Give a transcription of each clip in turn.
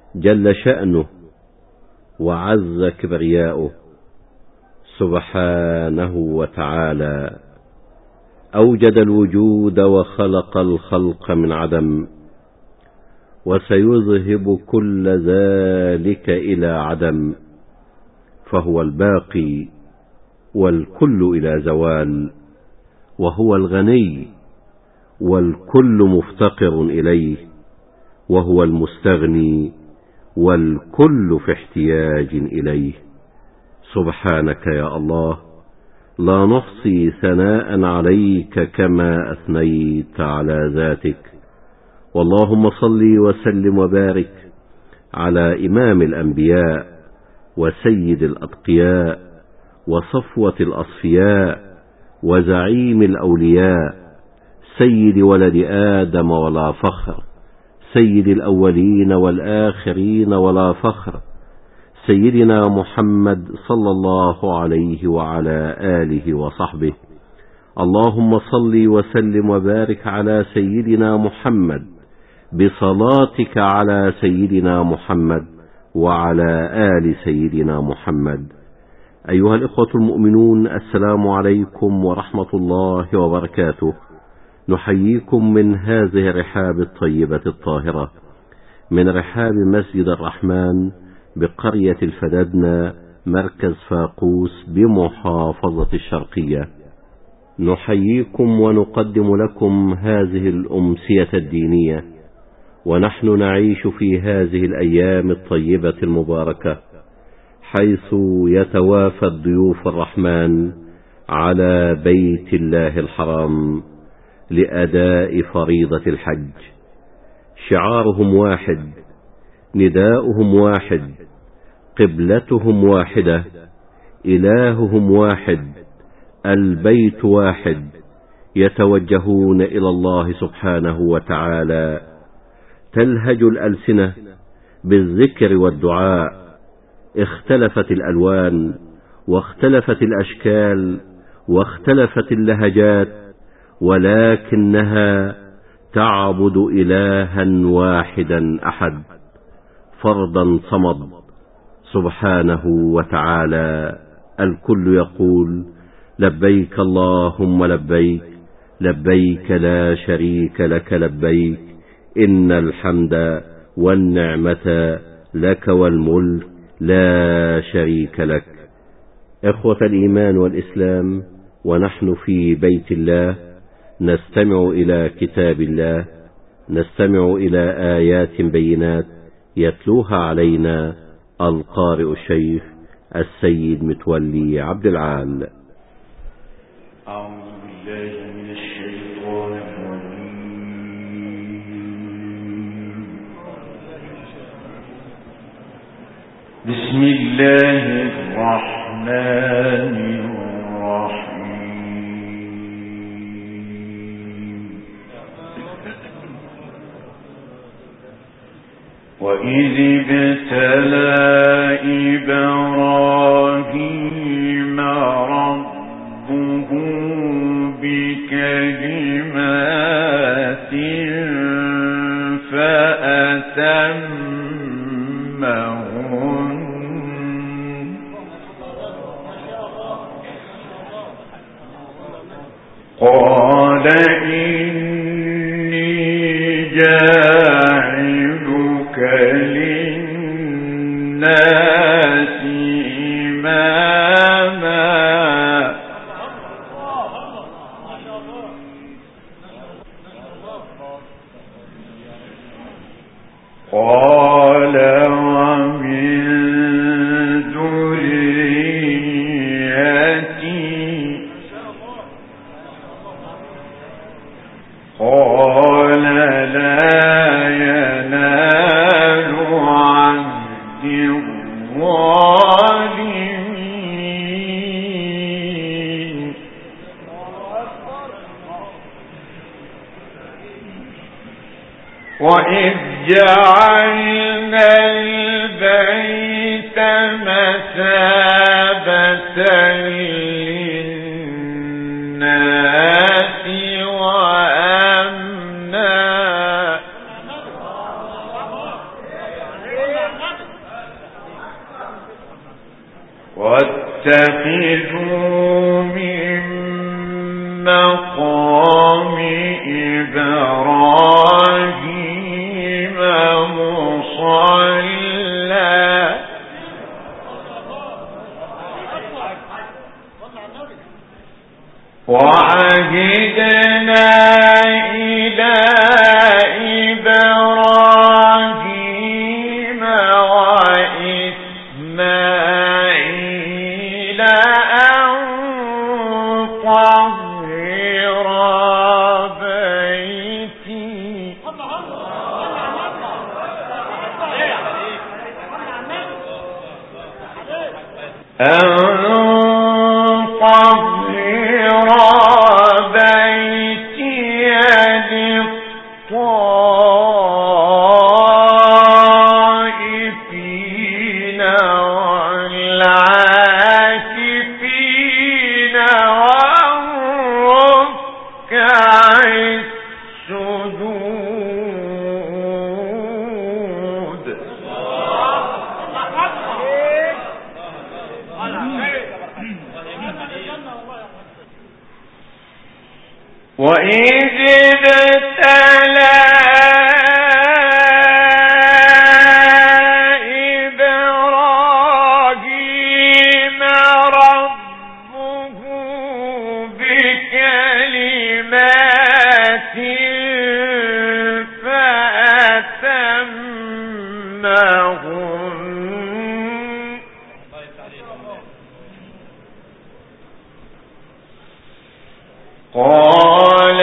جل شأنه وعز كبرياؤه سبحانه وتعالى، أوجد الوجود وخلق الخلق من عدم، وسيذهب كل ذلك إلى عدم، فهو الباقي والكل إلى زوال، وهو الغني والكل مفتقر إليه، وهو المستغني والكل في احتياج إليه. سبحانك يا الله، لا نحصي ثناء عليك كما أثنيت على ذاتك. واللهم صل وسلم وبارك على إمام الأنبياء وسيد الأتقياء وصفوة الأصفياء وزعيم الأولياء، سيد ولد آدم ولا فخر، سيد الأولين والآخرين ولا فخر، سيدنا محمد صلى الله عليه وعلى آله وصحبه. اللهم صل وسلم وبارك على سيدنا محمد بصلاتك على سيدنا محمد وعلى آل سيدنا محمد. أيها الإخوة المؤمنون، السلام عليكم ورحمة الله وبركاته. نحييكم من هذه الرحاب الطيبة الطاهرة، من رحاب مسجد الرحمن بقرية الفدادنة مركز فاقوس بمحافظة الشرقية. نحييكم ونقدم لكم هذه الأمسية الدينية، ونحن نعيش في هذه الأيام الطيبة المباركة، حيث يتوافد ضيوف الرحمن على بيت الله الحرام لأداء فريضة الحج. شعارهم واحد، نداؤهم واحد، قبلتهم واحدة، إلههم واحد، البيت واحد، يتوجهون إلى الله سبحانه وتعالى. تلهج الألسنة بالذكر والدعاء، اختلفت الألوان واختلفت الأشكال واختلفت اللهجات، ولكنها تعبد إلها واحدا أحد، فردا صمد سبحانه وتعالى. الكل يقول لبيك اللهم لبيك، لبيك لا شريك لك لبيك، إن الحمد والنعمة لك والملك لا شريك لك. إخوة الإيمان والإسلام، ونحن في بيت الله نستمع إلى كتاب الله، نستمع إلى آيات بينات يتلوها علينا القارئ الشيخ السيد متولي عبد العال. أعوذ بالله من الشيطان الرجيم. بسم الله الرحمن الرحيم. وإذ ابتلى إبراهيم ربه بكلمات فأتمهن، قال إني جاعلك للناس إماما، قال ومن ذريتي، قال لا ينال عهد الظالمين. وإذ جعلنا البيت مثابة للناس وأمنا، واتخذوا من مقام إبراهيم مصلى وعهدنا إلى إبراهيم وإسماعيل أن طهر بيتي للطائفين والعاكفين والركع السجود وإذ ابتلى إبراهيم ربه بكلمات فأتمهن قال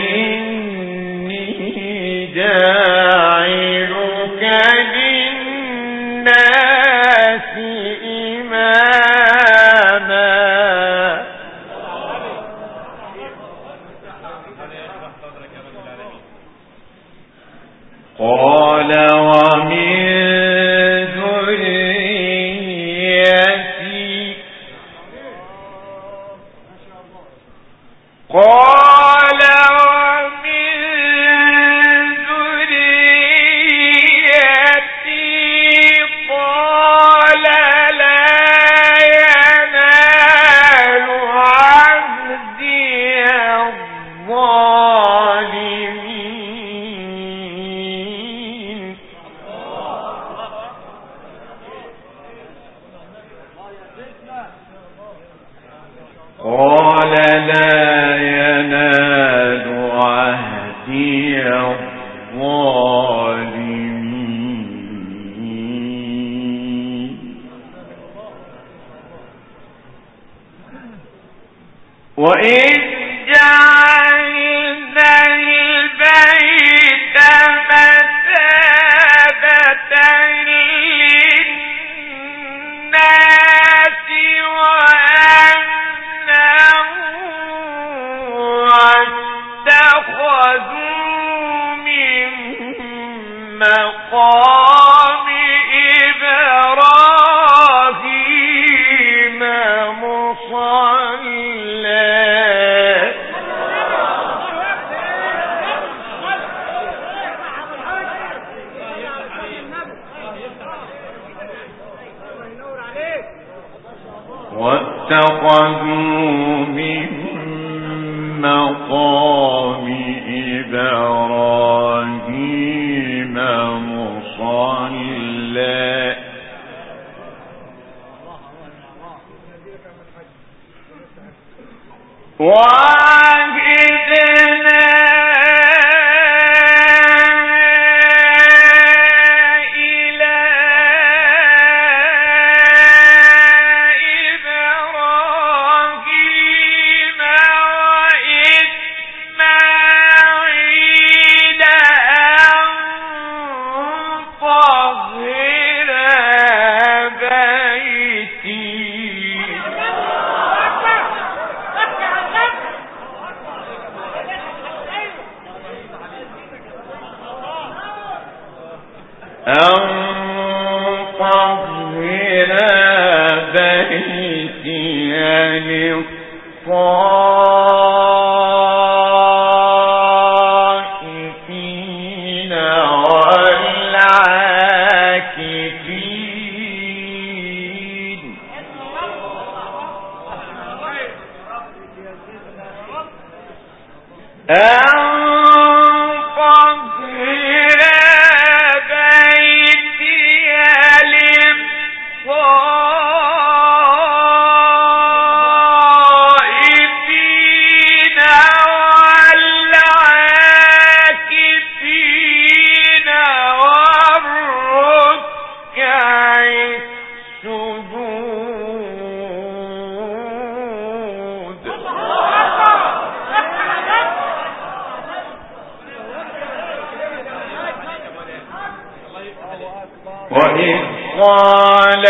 إني جاعلك للناس إماما قال ومن ذريتي قال ومن ذريتي قال لا ينال عهدي الظالمين قال لا ينال عهدي الظالمين وإذ جعلنا البيت مثابة للناس وأمنا واتخذوا من مقام إبراهيم مصلى واتخذوا من مقام إبراهيم مصلى وعهدنا إلى إبراهيم وإسماعيل أن طهر بيتي أن طهر بيتي للطائفين والعاكفين وإذ قال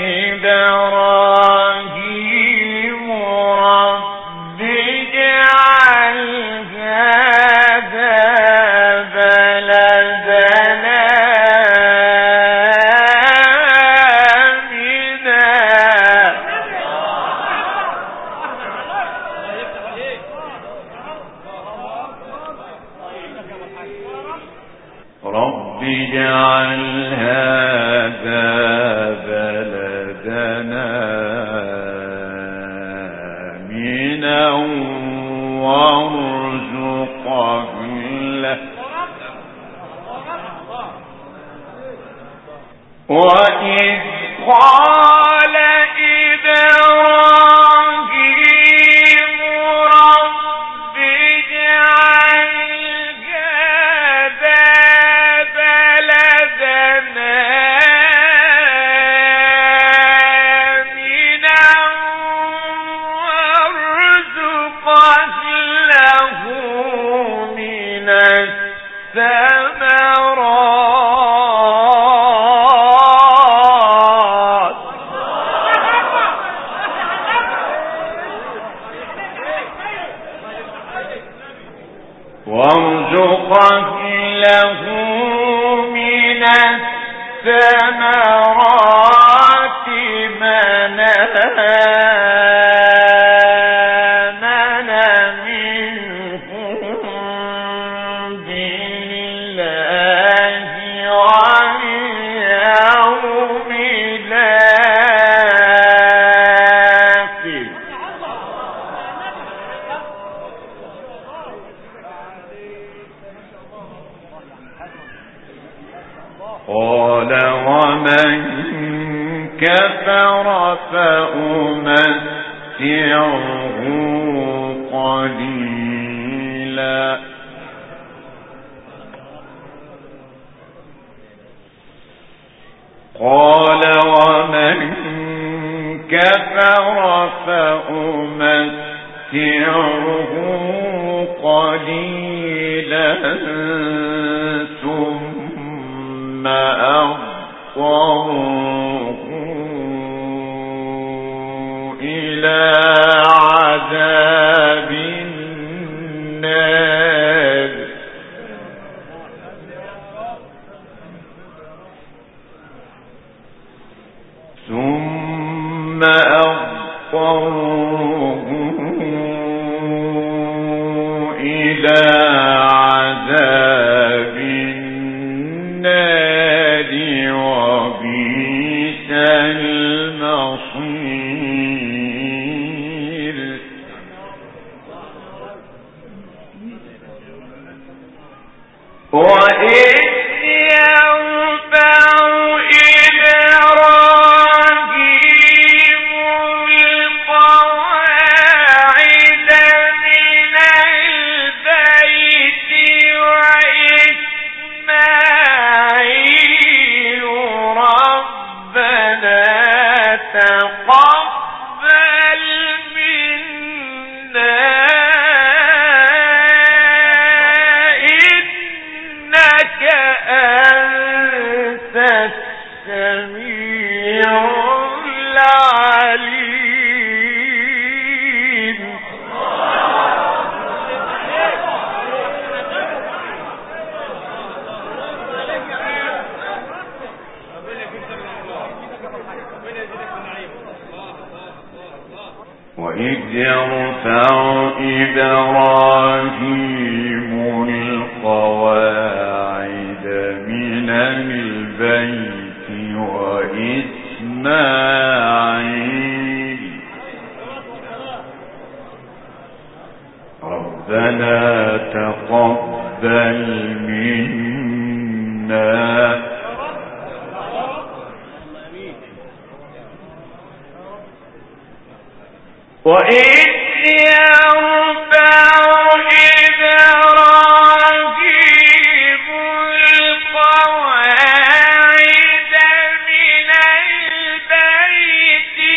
إبراهيم رب اجعل هذا بلدنا رب اجعل هذا بلدنا آمنا وارزق أهله وإذ قال إبراهيم رب اجعل هذا بلدنا آمنا وارزق أهله من الثمرات وارزق أهله من الثمرات من آمن منهم بالله واليوم الآخر قال ومن كفر فأمتعه قليلا قال ومن كفر فأمتعه قليلا ثم أضطره إلى عذاب النار ثم أضطره إلى عذاب النار وبئس المصير وإذ يرفع إبراهيم القواعد من البيت وإسماعيل ربنا تقبل منا إنك أنت السميع العليم وإذ يرفع إبراهيم القواعد من البيت وإسماعيل ربنا تقبل منا وإذ يرفع إبراهيم القواعد من البيت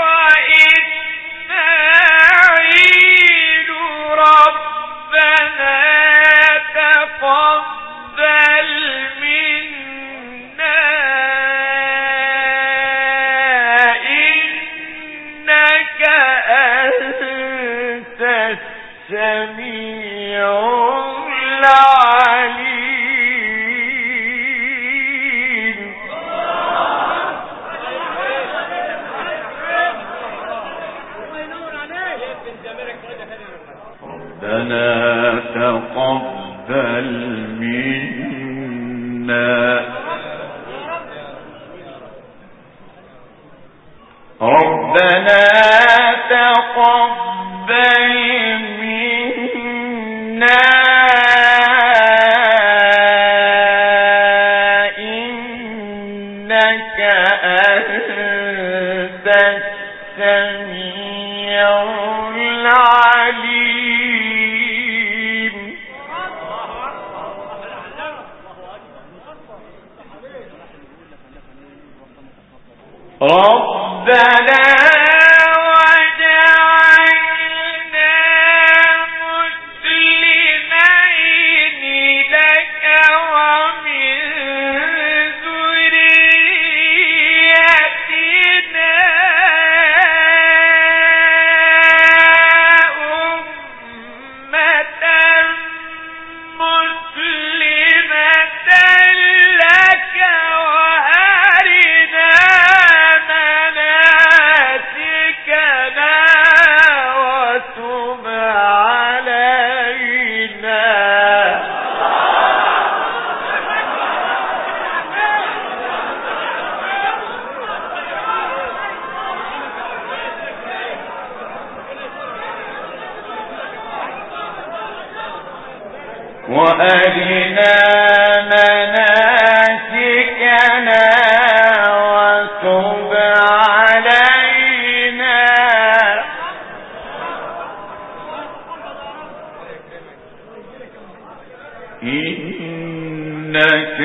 وإسماعيل ربنا تقبل منا إنك أنت السميع العليم ربنا تقبل منا ربنا تقبل منا إنك أنت السميع العليم ربنا وأرنا مناسكنا وتب علينا إنك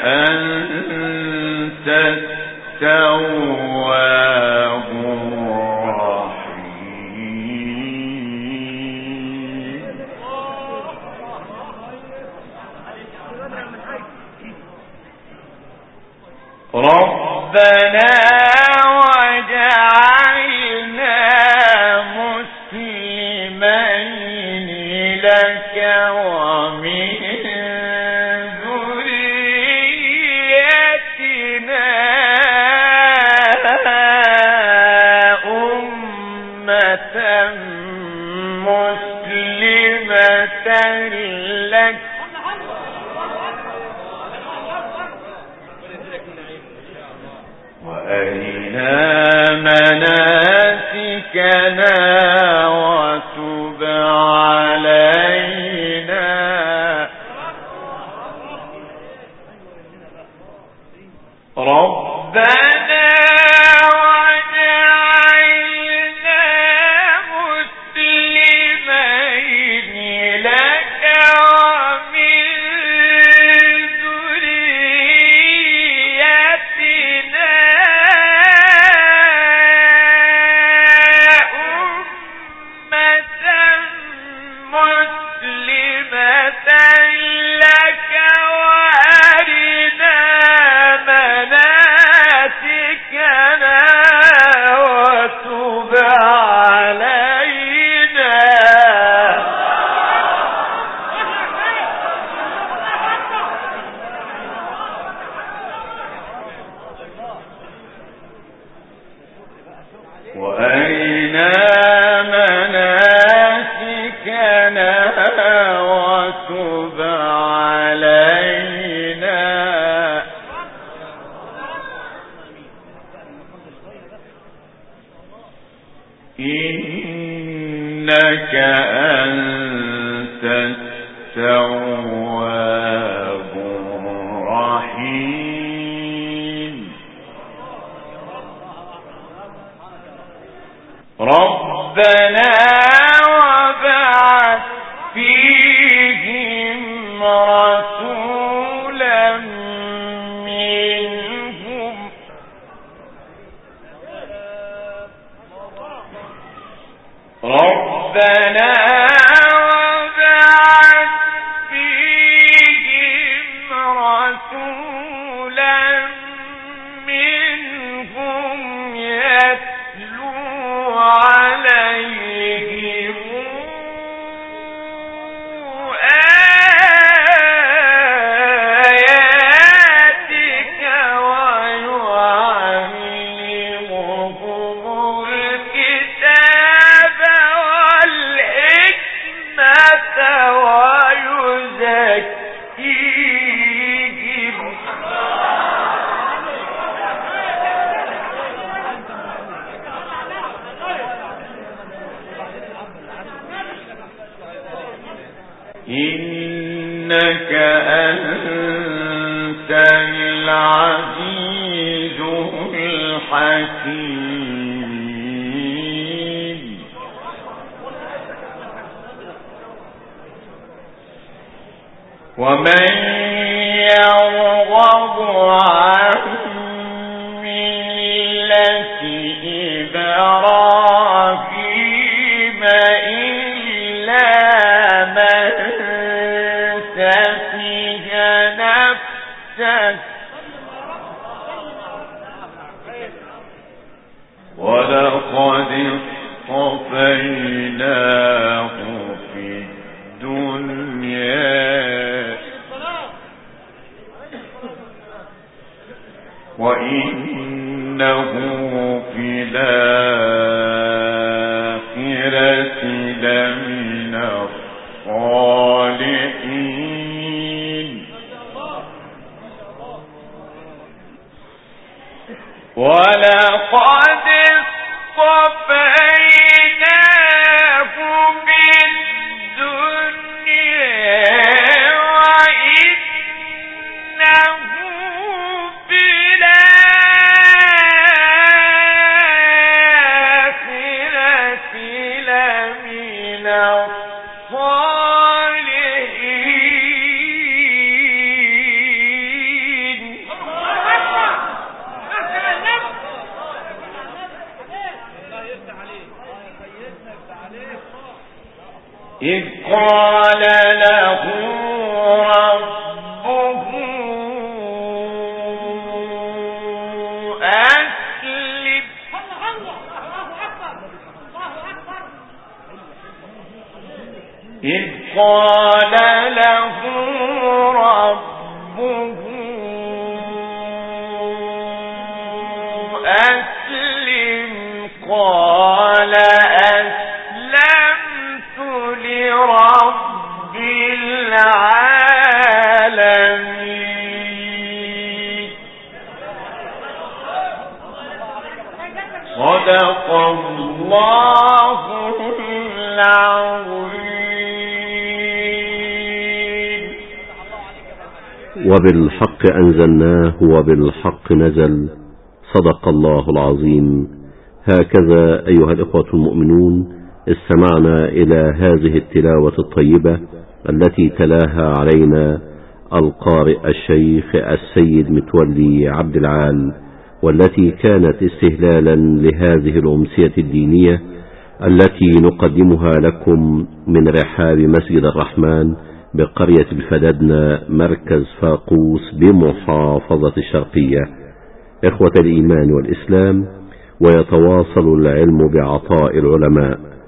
أنت التواب الرحيم ربنا وجعلنا مسلمين لك ومن ذريتنا أمة مسلمة لك وأرنا مناسكنا وتب علينا ربنا وجعلنا مسلمين لك ومن ذريتنا وأرنا مناسكنا وتب علينا إنك أنت التواب الرحيم. ربنا وابعث فيهم رسولا منهم يتلو عليهم آياتك ويعلمهم الكتاب والحكمة ويزكيهم إنك أنت العزيز الحكيم. ومن يرغب عن ملة إبراهيم إلا من سفه نفسه ولقد اصطفيناه في الدنيا وإنه في الآخرة لمن الصالحين. ولقد اصطفيناه في الدنيا وإنه في الآخرة لمن الصالحين. إذ قال له ربه أسلم إذ قال له ربه أسلم قال أسلمت لرب العالمين. صدق الله العظيم. وبالحق أنزلناه وبالحق نزل. صدق الله العظيم. هكذا أيها الإخوة المؤمنون استمعنا إلى هذه التلاوة الطيبة التي تلاها علينا القارئ الشيخ السيد متولي عبد العال، والتي كانت استهلالا لهذه الأمسية الدينية التي نقدمها لكم من رحاب مسجد الرحمن بقرية الفدادنة مركز فاقوس بمحافظة الشرقية. إخوة الإيمان والإسلام، ويتواصل العلم بعطاء العلماء،